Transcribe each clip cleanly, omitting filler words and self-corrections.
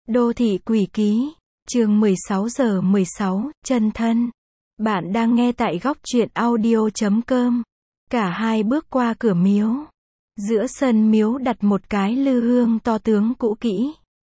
Đô thị quỷ ký, chương 16 giờ 16, chân thân. Bạn đang nghe tại góc truyện audio.com. Cả hai bước qua cửa miếu. Giữa sân miếu đặt một cái lư hương to tướng cũ kỹ.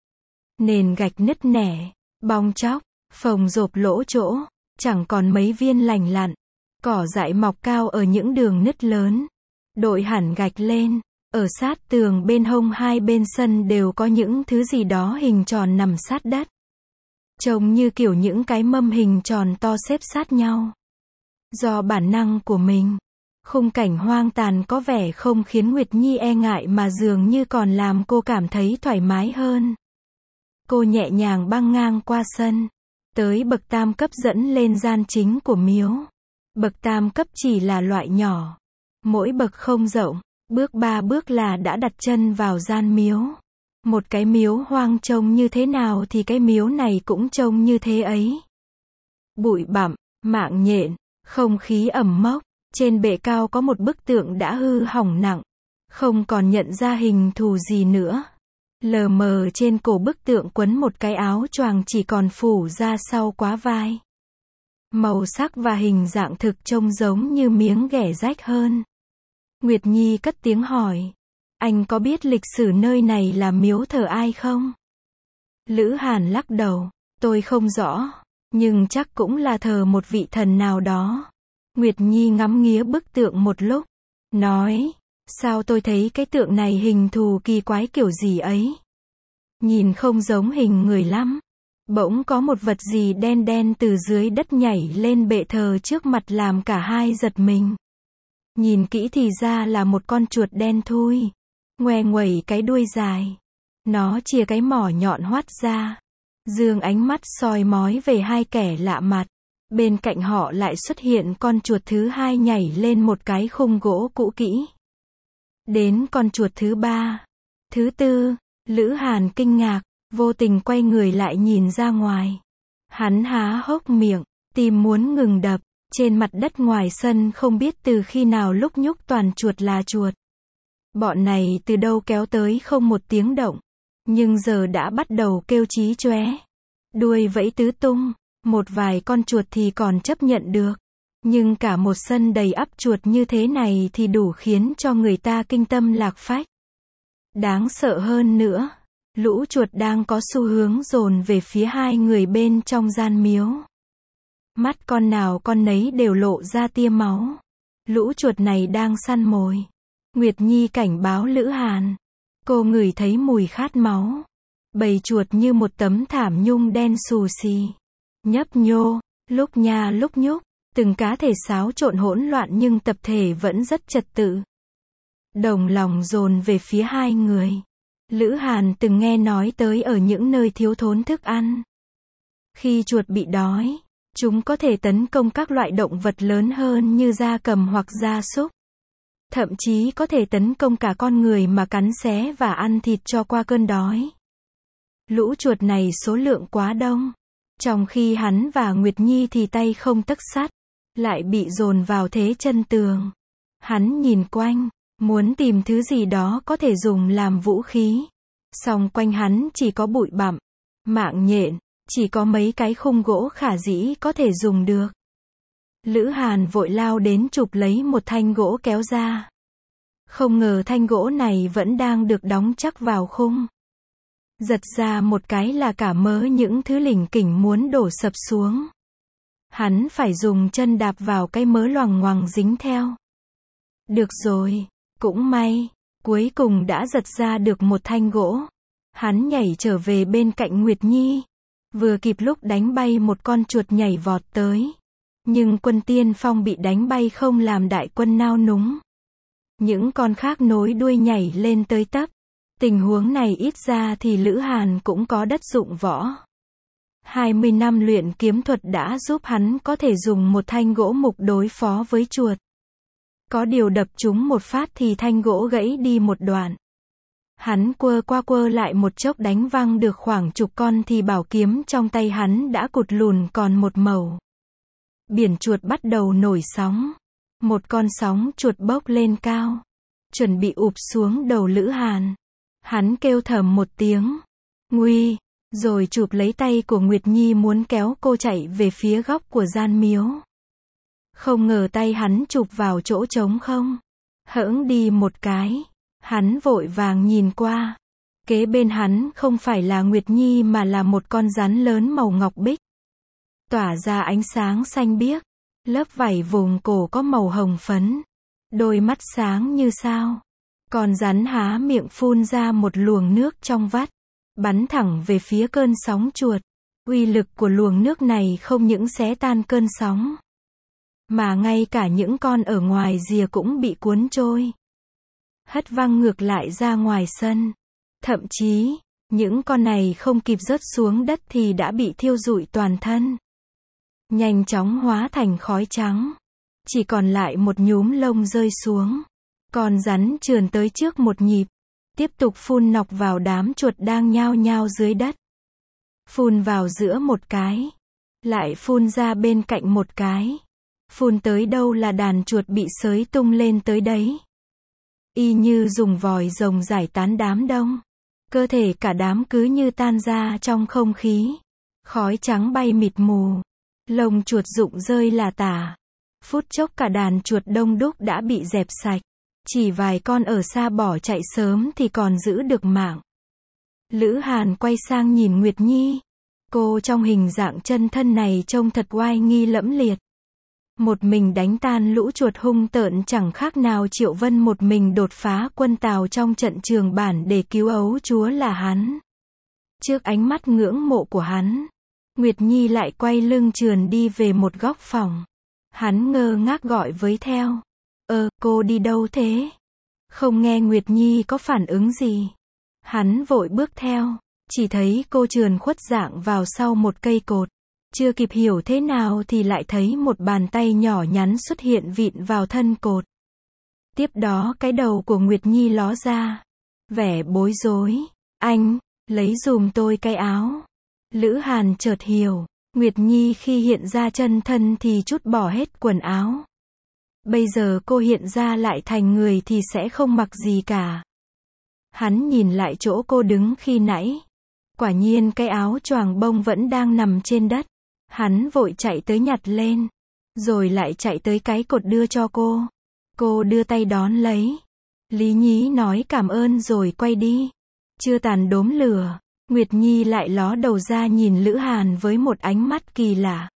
Nền gạch nứt nẻ, bong tróc, phồng rộp lỗ chỗ, chẳng còn mấy viên lành lặn. Cỏ dại mọc cao ở những đường nứt lớn. Đội hẳn gạch lên. Ở sát tường bên hông hai bên sân đều có những thứ gì đó hình tròn nằm sát đất. Trông như kiểu những cái mâm hình tròn to xếp sát nhau. Do bản năng của mình, khung cảnh hoang tàn có vẻ không khiến Nguyệt Nhi e ngại mà dường như còn làm cô cảm thấy thoải mái hơn. Cô nhẹ nhàng băng ngang qua sân, tới bậc tam cấp dẫn lên gian chính của miếu. Bậc tam cấp chỉ là loại nhỏ, mỗi bậc không rộng. Bước 3 bước là đã đặt chân vào gian miếu. Một cái miếu hoang trông như thế nào thì cái miếu này cũng trông như thế ấy. Bụi bặm, mạng nhện, không khí ẩm mốc. Trên bệ cao có một bức tượng đã hư hỏng nặng, không còn nhận ra hình thù gì nữa. Lờ mờ trên cổ bức tượng quấn một cái áo choàng chỉ còn phủ ra sau quá vai. Màu sắc và hình dạng thực trông giống như miếng ghẻ rách hơn. Nguyệt Nhi cất tiếng hỏi. Anh có biết lịch sử nơi này là miếu thờ ai không? Lữ Hàn lắc đầu. Tôi không rõ, nhưng chắc cũng là thờ một vị thần nào đó. Nguyệt Nhi ngắm nghía bức tượng một lúc. Nói, sao tôi thấy cái tượng này hình thù kỳ quái kiểu gì ấy? Nhìn không giống hình người lắm. Bỗng có một vật gì đen đen từ dưới đất nhảy lên bệ thờ trước mặt làm cả hai giật mình. Nhìn kỹ thì ra là một con chuột đen thui, ngoe nguẩy cái đuôi dài. Nó chìa cái mỏ nhọn hoắt ra, dương ánh mắt soi mói về hai kẻ lạ mặt. Bên cạnh họ lại xuất hiện con chuột thứ hai nhảy lên một cái khung gỗ cũ kỹ. Đến con chuột thứ ba, thứ tư, Lữ Hàn kinh ngạc, vô tình quay người lại nhìn ra ngoài. Hắn há hốc miệng, tim muốn ngừng đập. Trên mặt đất ngoài sân không biết từ khi nào lúc nhúc toàn chuột là chuột. Bọn này từ đâu kéo tới không một tiếng động. Nhưng giờ đã bắt đầu kêu chí chóe. Đuôi vẫy tứ tung. Một vài con chuột thì còn chấp nhận được. Nhưng cả một sân đầy ắp chuột như thế này thì đủ khiến cho người ta kinh tâm lạc phách. Đáng sợ hơn nữa, lũ chuột đang có xu hướng dồn về phía hai người bên trong gian miếu. Mắt con nào con nấy đều lộ ra tia máu. Lũ chuột này đang săn mồi. Nguyệt Nhi cảnh báo Lữ Hàn. Cô ngửi thấy mùi khát máu. Bầy chuột như một tấm thảm nhung đen xù xì. Nhấp nhô, lúc nha lúc nhúc. Từng cá thể xáo trộn hỗn loạn nhưng tập thể vẫn rất trật tự. Đồng lòng dồn về phía hai người. Lữ Hàn từng nghe nói tới ở những nơi thiếu thốn thức ăn. Khi chuột bị đói, chúng có thể tấn công các loại động vật lớn hơn như gia cầm hoặc gia súc. Thậm chí có thể tấn công cả con người mà cắn xé và ăn thịt cho qua cơn đói. Lũ chuột này số lượng quá đông. Trong khi hắn và Nguyệt Nhi thì tay không tấc sắt, lại bị dồn vào thế chân tường. Hắn nhìn quanh, muốn tìm thứ gì đó có thể dùng làm vũ khí. Song quanh hắn chỉ có bụi bặm, mạng nhện. Chỉ có mấy cái khung gỗ khả dĩ có thể dùng được. Lữ Hàn vội lao đến chụp lấy một thanh gỗ kéo ra. Không ngờ thanh gỗ này vẫn đang được đóng chắc vào khung. Giật ra một cái là cả mớ những thứ lỉnh kỉnh muốn đổ sập xuống. Hắn phải dùng chân đạp vào cái mớ loằng ngoằng dính theo. Được rồi, cũng may, cuối cùng đã giật ra được một thanh gỗ. Hắn nhảy trở về bên cạnh Nguyệt Nhi. Vừa kịp lúc đánh bay một con chuột nhảy vọt tới. Nhưng quân tiên phong bị đánh bay không làm đại quân nao núng. Những con khác nối đuôi nhảy lên tới tấp. Tình huống này ít ra thì Lữ Hàn cũng có đất dụng võ. 20 năm luyện kiếm thuật đã giúp hắn có thể dùng một thanh gỗ mục đối phó với chuột. Có điều đập chúng một phát thì thanh gỗ gãy đi một đoạn. Hắn quơ qua quơ lại một chốc đánh văng được khoảng chục con thì bảo kiếm trong tay hắn đã cụt lùn còn một mẩu. Biển chuột bắt đầu nổi sóng. Một con sóng chuột bốc lên cao, chuẩn bị ụp xuống đầu Lữ Hàn. Hắn kêu thầm một tiếng. Nguy, rồi chụp lấy tay của Nguyệt Nhi muốn kéo cô chạy về phía góc của gian miếu. Không ngờ tay hắn chụp vào chỗ trống không. Hỡng đi một cái. Hắn vội vàng nhìn qua. Kế bên hắn không phải là Nguyệt Nhi mà là một con rắn lớn màu ngọc bích. Tỏa ra ánh sáng xanh biếc. Lớp vảy vùng cổ có màu hồng phấn. Đôi mắt sáng như sao. Con rắn há miệng phun ra một luồng nước trong vắt. Bắn thẳng về phía cơn sóng chuột. Uy lực của luồng nước này không những xé tan cơn sóng. Mà ngay cả những con ở ngoài rìa cũng bị cuốn trôi. Hất văng ngược lại ra ngoài sân. Thậm chí, những con này không kịp rớt xuống đất thì đã bị thiêu rụi toàn thân. Nhanh chóng hóa thành khói trắng. Chỉ còn lại một nhúm lông rơi xuống. Con rắn trườn tới trước một nhịp. Tiếp tục phun nọc vào đám chuột đang nhao nhao dưới đất. Phun vào giữa một cái. Lại phun ra bên cạnh một cái. Phun tới đâu là đàn chuột bị xới tung lên tới đấy. Y như dùng vòi rồng giải tán đám đông. Cơ thể cả đám cứ như tan ra trong không khí. Khói trắng bay mịt mù. Lông chuột rụng rơi là tả. Phút chốc cả đàn chuột đông đúc đã bị dẹp sạch. Chỉ vài con ở xa bỏ chạy sớm thì còn giữ được mạng. Lữ Hàn quay sang nhìn Nguyệt Nhi. Cô trong hình dạng chân thân này trông thật oai nghi lẫm liệt. Một mình đánh tan lũ chuột hung tợn chẳng khác nào Triệu Vân một mình đột phá quân Tào trong trận Trường Bản để cứu ấu chúa là hắn. Trước ánh mắt ngưỡng mộ của hắn, Nguyệt Nhi lại quay lưng trườn đi về một góc phòng. Hắn ngơ ngác gọi với theo. Cô đi đâu thế? Không nghe Nguyệt Nhi có phản ứng gì. Hắn vội bước theo. Chỉ thấy cô trườn khuất dạng vào sau một cây cột. Chưa kịp hiểu thế nào thì lại thấy một bàn tay nhỏ nhắn xuất hiện vịn vào thân cột. Tiếp đó cái đầu của Nguyệt Nhi ló ra. Vẻ bối rối. Anh, lấy giùm tôi cái áo. Lữ Hàn chợt hiểu. Nguyệt Nhi khi hiện ra chân thân thì trút bỏ hết quần áo. Bây giờ cô hiện ra lại thành người thì sẽ không mặc gì cả. Hắn nhìn lại chỗ cô đứng khi nãy. Quả nhiên cái áo choàng bông vẫn đang nằm trên đất. Hắn vội chạy tới nhặt lên. Rồi lại chạy tới cái cột đưa cho cô. Cô đưa tay đón lấy. Lý Nhí nói cảm ơn rồi quay đi. Chưa tàn đốm lửa. Nguyệt Nhi lại ló đầu ra nhìn Lữ Hàn với một ánh mắt kỳ lạ.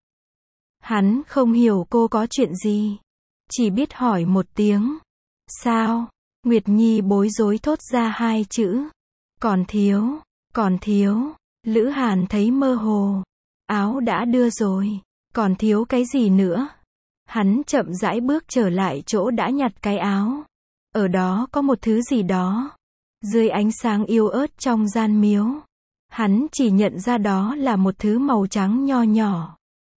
Hắn không hiểu cô có chuyện gì. Chỉ biết hỏi một tiếng. Sao? Nguyệt Nhi bối rối thốt ra hai chữ. Còn thiếu. Lữ Hàn thấy mơ hồ. Áo đã đưa rồi. Còn thiếu cái gì nữa? Hắn chậm rãi bước trở lại chỗ đã nhặt cái áo. Ở đó có một thứ gì đó. Dưới ánh sáng yếu ớt trong gian miếu. Hắn chỉ nhận ra đó là một thứ màu trắng nho nhỏ.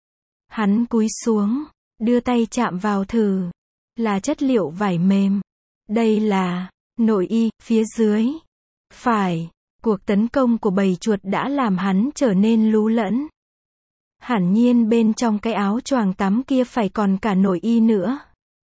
Hắn cúi xuống. Đưa tay chạm vào thử. Là chất liệu vải mềm. Đây là nội y, phía dưới. Phải, cuộc tấn công của bầy chuột đã làm hắn trở nên lú lẫn. Hẳn nhiên bên trong cái áo choàng tắm kia phải còn cả nội y nữa.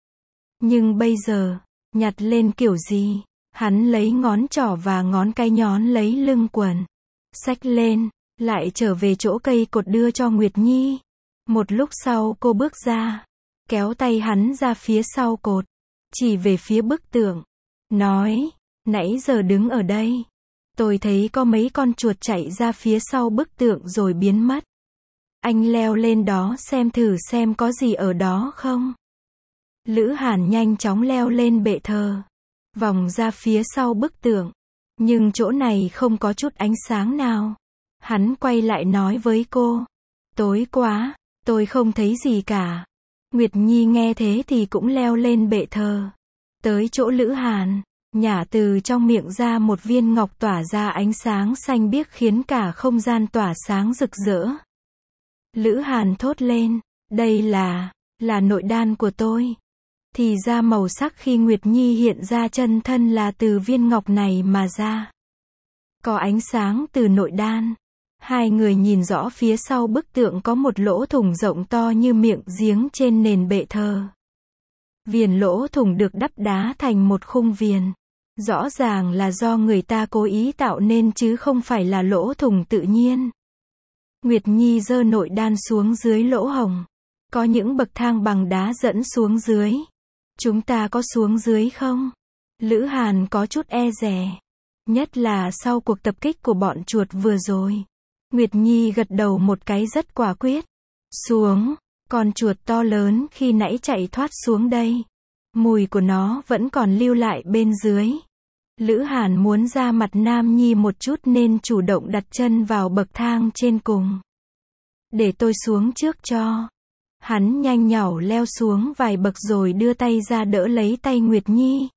Nhưng bây giờ, nhặt lên kiểu gì? Hắn lấy ngón trỏ và ngón cái nhón lấy lưng quần. Xách lên, lại trở về chỗ cây cột đưa cho Nguyệt Nhi. Một lúc sau cô bước ra. Kéo tay hắn ra phía sau cột. Chỉ về phía bức tượng. Nói, nãy giờ đứng ở đây. Tôi thấy có mấy con chuột chạy ra phía sau bức tượng rồi biến mất. Anh leo lên đó xem thử xem có gì ở đó không. Lữ Hàn nhanh chóng leo lên bệ thờ. Vòng ra phía sau bức tượng. Nhưng chỗ này không có chút ánh sáng nào. Hắn quay lại nói với cô. Tối quá, tôi không thấy gì cả. Nguyệt Nhi nghe thế thì cũng leo lên bệ thờ. Tới chỗ Lữ Hàn, nhả từ trong miệng ra một viên ngọc tỏa ra ánh sáng xanh biếc khiến cả không gian tỏa sáng rực rỡ. Lữ Hàn thốt lên, đây là nội đan của tôi. Thì ra màu sắc khi Nguyệt Nhi hiện ra chân thân là từ viên ngọc này mà ra. Có ánh sáng từ nội đan. Hai người nhìn rõ phía sau bức tượng có một lỗ thủng rộng to như miệng giếng trên nền bệ thờ. Viền lỗ thủng được đắp đá thành một khung viền. Rõ ràng là do người ta cố ý tạo nên chứ không phải là lỗ thủng tự nhiên. Nguyệt Nhi giơ nội đan xuống dưới lỗ hổng. Có những bậc thang bằng đá dẫn xuống dưới. Chúng ta có xuống dưới không? Lữ Hàn có chút e dè. Nhất là sau cuộc tập kích của bọn chuột vừa rồi. Nguyệt Nhi gật đầu một cái rất quả quyết. Xuống, con chuột to lớn khi nãy chạy thoát xuống đây. Mùi của nó vẫn còn lưu lại bên dưới. Lữ Hàn muốn ra mặt Nam Nhi một chút nên chủ động đặt chân vào bậc thang trên cùng. Để tôi xuống trước cho. Hắn nhanh nhảu leo xuống vài bậc rồi đưa tay ra đỡ lấy tay Nguyệt Nhi.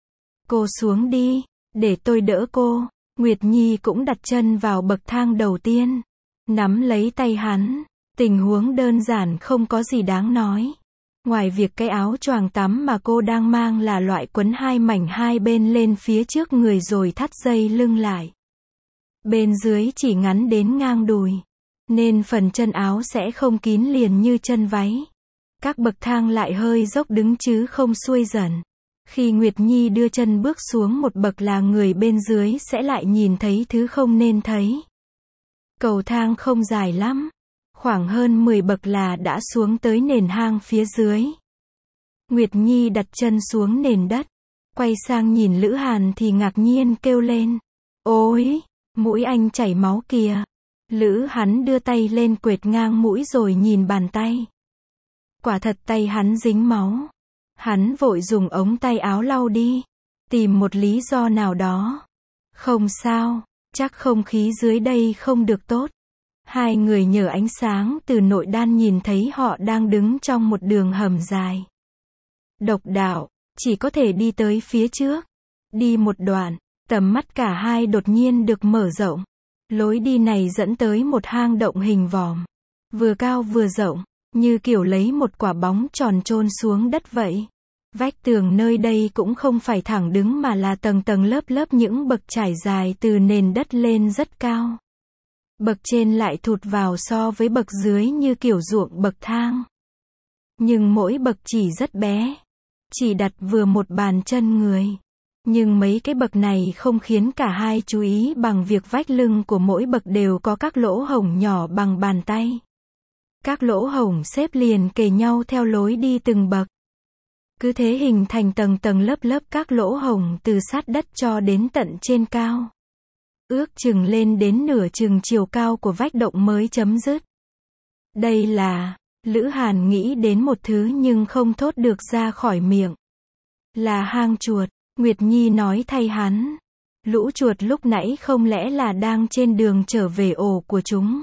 Cô xuống đi, để tôi đỡ cô. Nguyệt Nhi cũng đặt chân vào bậc thang đầu tiên. Nắm lấy tay hắn. Tình huống đơn giản không có gì đáng nói. Ngoài việc cái áo choàng tắm mà cô đang mang là loại quấn hai mảnh hai bên lên phía trước người rồi thắt dây lưng lại. Bên dưới chỉ ngắn đến ngang đùi. Nên phần chân áo sẽ không kín liền như chân váy. Các bậc thang lại hơi dốc đứng chứ không xuôi dần. Khi Nguyệt Nhi đưa chân bước xuống một bậc là người bên dưới sẽ lại nhìn thấy thứ không nên thấy. Cầu thang không dài lắm. Khoảng hơn 10 bậc là đã xuống tới nền hang phía dưới. Nguyệt Nhi đặt chân xuống nền đất. Quay sang nhìn Lữ Hàn thì ngạc nhiên kêu lên. Ôi, mũi anh chảy máu kìa. Lữ hắn đưa tay lên quệt ngang mũi rồi nhìn bàn tay. Quả thật tay hắn dính máu. Hắn vội dùng ống tay áo lau đi. Tìm một lý do nào đó. Không sao, chắc không khí dưới đây không được tốt. Hai người nhờ ánh sáng từ nội đan nhìn thấy họ đang đứng trong một đường hầm dài. Độc đạo, chỉ có thể đi tới phía trước. Đi một đoạn, tầm mắt cả hai đột nhiên được mở rộng. Lối đi này dẫn tới một hang động hình vòm. Vừa cao vừa rộng, như kiểu lấy một quả bóng tròn chôn xuống đất vậy. Vách tường nơi đây cũng không phải thẳng đứng mà là tầng tầng lớp lớp những bậc trải dài từ nền đất lên rất cao. Bậc trên lại thụt vào so với bậc dưới như kiểu ruộng bậc thang. Nhưng mỗi bậc chỉ rất bé. Chỉ đặt vừa một bàn chân người. Nhưng mấy cái bậc này không khiến cả hai chú ý bằng việc vách lưng của mỗi bậc đều có các lỗ hổng nhỏ bằng bàn tay. Các lỗ hổng xếp liền kề nhau theo lối đi từng bậc. Cứ thế hình thành tầng tầng lớp lớp các lỗ hổng từ sát đất cho đến tận trên cao. Ước chừng lên đến nửa chừng chiều cao của vách động mới chấm dứt. Đây là, Lữ Hàn nghĩ đến một thứ nhưng không thốt được ra khỏi miệng. Là hang chuột, Nguyệt Nhi nói thay hắn. Lũ chuột lúc nãy không lẽ là đang trên đường trở về ổ của chúng.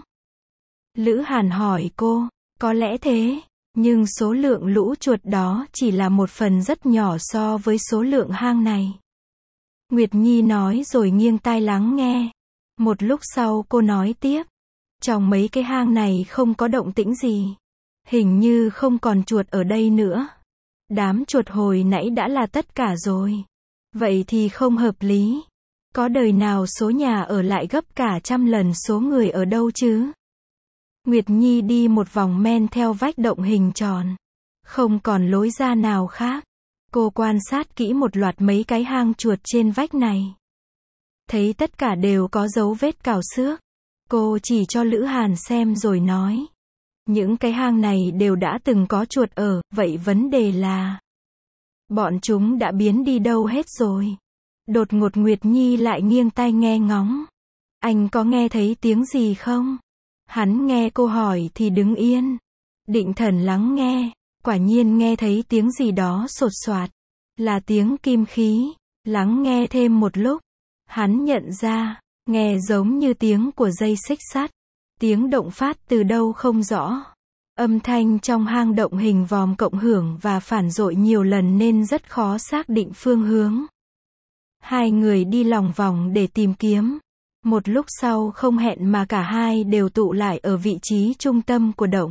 Lữ Hàn hỏi cô, có lẽ thế, nhưng số lượng lũ chuột đó chỉ là một phần rất nhỏ so với số lượng hang này. Nguyệt Nhi nói rồi nghiêng tai lắng nghe. Một lúc sau cô nói tiếp. Trong mấy cái hang này không có động tĩnh gì. Hình như không còn chuột ở đây nữa. Đám chuột hồi nãy đã là tất cả rồi. Vậy thì không hợp lý. Có đời nào số nhà ở lại gấp cả trăm lần số người ở đâu chứ? Nguyệt Nhi đi một vòng men theo vách động hình tròn. Không còn lối ra nào khác. Cô quan sát kỹ một loạt mấy cái hang chuột trên vách này. Thấy tất cả đều có dấu vết cào xước. Cô chỉ cho Lữ Hàn xem rồi nói. Những cái hang này đều đã từng có chuột ở, vậy vấn đề là bọn chúng đã biến đi đâu hết rồi. Đột ngột Nguyệt Nhi lại nghiêng tai nghe ngóng. Anh có nghe thấy tiếng gì không? Hắn nghe cô hỏi thì đứng yên. Định thần lắng nghe. Quả nhiên nghe thấy tiếng gì đó sột soạt. Là tiếng kim khí. Lắng nghe thêm một lúc. Hắn nhận ra, nghe giống như tiếng của dây xích sắt. Tiếng động phát từ đâu không rõ. Âm thanh trong hang động hình vòm cộng hưởng và phản dội nhiều lần nên rất khó xác định phương hướng. Hai người đi lòng vòng để tìm kiếm. Một lúc sau không hẹn mà cả hai đều tụ lại ở vị trí trung tâm của động.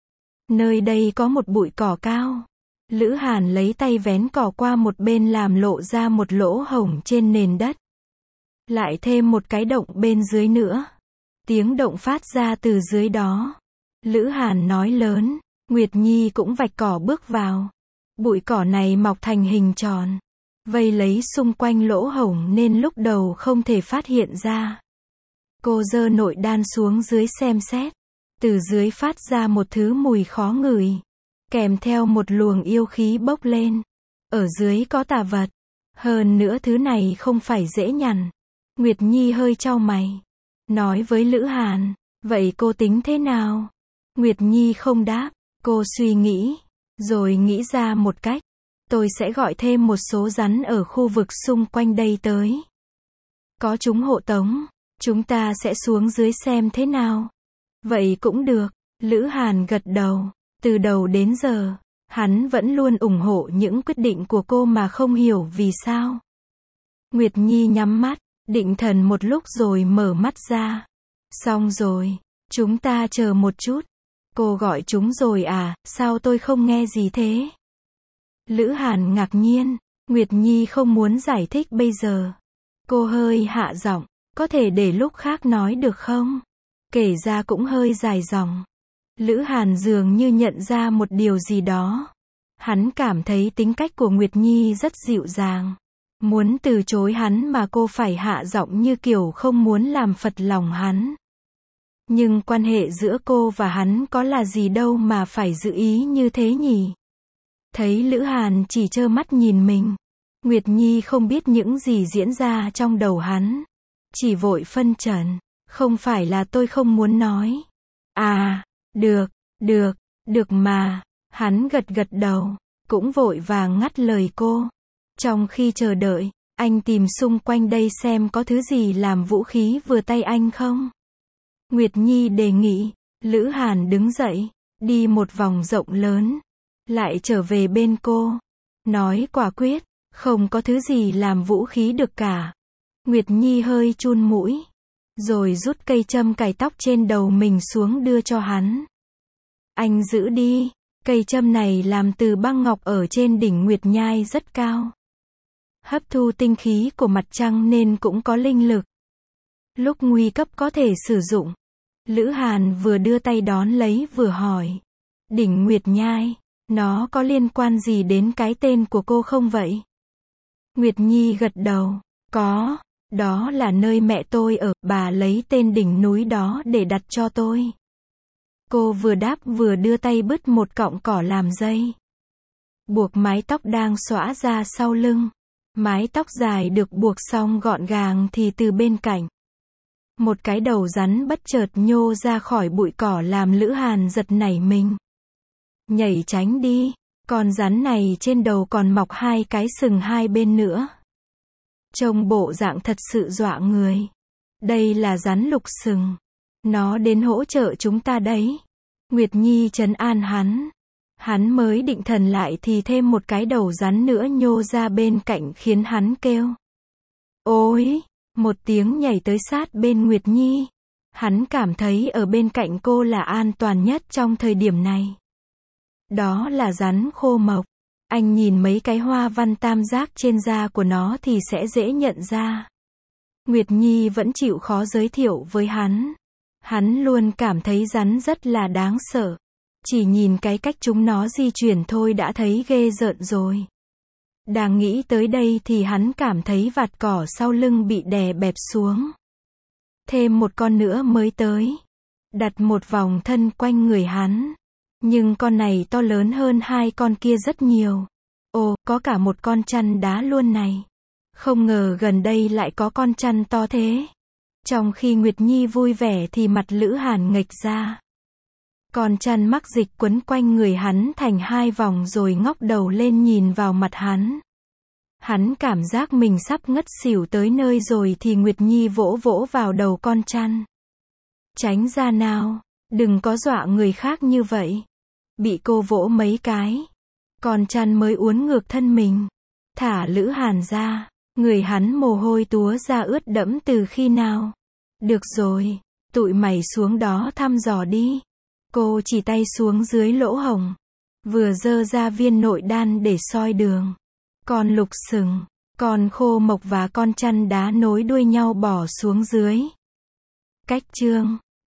Nơi đây có một bụi cỏ cao. Lữ Hàn lấy tay vén cỏ qua một bên làm lộ ra một lỗ hổng trên nền đất. Lại thêm một cái động bên dưới nữa. Tiếng động phát ra từ dưới đó. Lữ Hàn nói lớn. Nguyệt Nhi cũng vạch cỏ bước vào. Bụi cỏ này mọc thành hình tròn. vây lấy xung quanh lỗ hổng nên lúc đầu không thể phát hiện ra. Cô giơ nội đan xuống dưới xem xét. Từ dưới phát ra một thứ mùi khó ngửi, kèm theo một luồng yêu khí bốc lên. Ở dưới có tà vật. Hơn nữa thứ này không phải dễ nhằn. Nguyệt Nhi hơi chau mày. Nói với Lữ Hàn, vậy cô tính thế nào? Nguyệt Nhi không đáp. Cô suy nghĩ, rồi nghĩ ra một cách. Tôi sẽ gọi thêm một số rắn ở khu vực xung quanh đây tới. Có chúng hộ tống, chúng ta sẽ xuống dưới xem thế nào. Vậy cũng được. Lữ Hàn gật đầu. Từ đầu đến giờ, hắn vẫn luôn ủng hộ những quyết định của cô mà không hiểu vì sao. Nguyệt Nhi nhắm mắt, định thần một lúc rồi mở mắt ra. Xong rồi, chúng ta chờ một chút. Cô gọi chúng rồi à, sao tôi không nghe gì thế? Lữ Hàn ngạc nhiên, Nguyệt Nhi không muốn giải thích bây giờ. Cô hơi hạ giọng, có thể để lúc khác nói được không? Kể ra cũng hơi dài dòng. Lữ Hàn dường như nhận ra một điều gì đó. Hắn cảm thấy tính cách của Nguyệt Nhi rất dịu dàng. Muốn từ chối hắn mà cô phải hạ giọng như kiểu không muốn làm phật lòng hắn. Nhưng quan hệ giữa cô và hắn có là gì đâu mà phải giữ ý như thế nhỉ? Thấy Lữ Hàn chỉ trơ mắt nhìn mình, Nguyệt Nhi không biết những gì diễn ra trong đầu hắn. Chỉ vội phân trần, không phải là tôi không muốn nói. À, được mà. Hắn gật gật đầu, cũng vội vàng ngắt lời cô. Trong khi chờ đợi, anh tìm xung quanh đây xem có thứ gì làm vũ khí vừa tay anh không? Nguyệt Nhi đề nghị. Lữ Hàn đứng dậy, đi một vòng rộng lớn, lại trở về bên cô. Nói quả quyết, không có thứ gì làm vũ khí được cả. Nguyệt Nhi hơi chun mũi, rồi rút cây châm cài tóc trên đầu mình xuống đưa cho hắn. Anh giữ đi, cây châm này làm từ băng ngọc ở trên đỉnh Nguyệt Nhai rất cao. Hấp thu tinh khí của mặt trăng nên cũng có linh lực. Lúc nguy cấp có thể sử dụng. Lữ Hàn vừa đưa tay đón lấy vừa hỏi. Đỉnh Nguyệt Nhai, nó có liên quan gì đến cái tên của cô không vậy? Nguyệt Nhi gật đầu. Có, đó là nơi mẹ tôi ở, bà lấy tên đỉnh núi đó để đặt cho tôi. Cô vừa đáp vừa đưa tay bứt một cọng cỏ làm dây. Buộc mái tóc đang xõa ra sau lưng. Mái tóc dài được buộc xong gọn gàng thì từ bên cạnh, một cái đầu rắn bất chợt nhô ra khỏi bụi cỏ làm Lữ Hàn giật nảy mình. Nhảy tránh đi, con rắn này trên đầu còn mọc hai cái sừng hai bên nữa. Trông bộ dạng thật sự dọa người. Đây là rắn lục sừng. Nó đến hỗ trợ chúng ta đấy. Nguyệt Nhi trấn an hắn. Hắn mới định thần lại thì thêm một cái đầu rắn nữa nhô ra bên cạnh khiến hắn kêu. Ôi! Một tiếng nhảy tới sát bên Nguyệt Nhi. Hắn cảm thấy ở bên cạnh cô là an toàn nhất trong thời điểm này. Đó là rắn khô mộc. Anh nhìn mấy cái hoa văn tam giác trên da của nó thì sẽ dễ nhận ra. Nguyệt Nhi vẫn chịu khó giới thiệu với hắn. Hắn luôn cảm thấy rắn rất là đáng sợ. Chỉ nhìn cái cách chúng nó di chuyển thôi đã thấy ghê rợn rồi. Đang nghĩ tới đây thì hắn cảm thấy vạt cỏ sau lưng bị đè bẹp xuống. Thêm một con nữa mới tới. Đặt một vòng thân quanh người hắn. Nhưng con này to lớn hơn hai con kia rất nhiều. Ồ, có cả một con chăn đá luôn này. Không ngờ gần đây lại có con chăn to thế. Trong khi Nguyệt Nhi vui vẻ thì mặt Lữ Hàn nghệch ra. Con chăn mắc dịch quấn quanh người hắn thành hai vòng rồi ngóc đầu lên nhìn vào mặt hắn. Hắn cảm giác mình sắp ngất xỉu tới nơi rồi thì Nguyệt Nhi vỗ vỗ vào đầu con chăn. Tránh ra nào, đừng có dọa người khác như vậy. Bị cô vỗ mấy cái, con chăn mới uốn ngược thân mình. Thả Lữ Hàn ra, người hắn mồ hôi túa ra ướt đẫm từ khi nào. Được rồi, tụi mày xuống đó thăm dò đi. Cô chỉ tay xuống dưới lỗ hổng, vừa giơ ra viên nội đan để soi đường. Con lục sừng, con khô mộc và con chăn đá nối đuôi nhau bỏ xuống dưới. Cách chương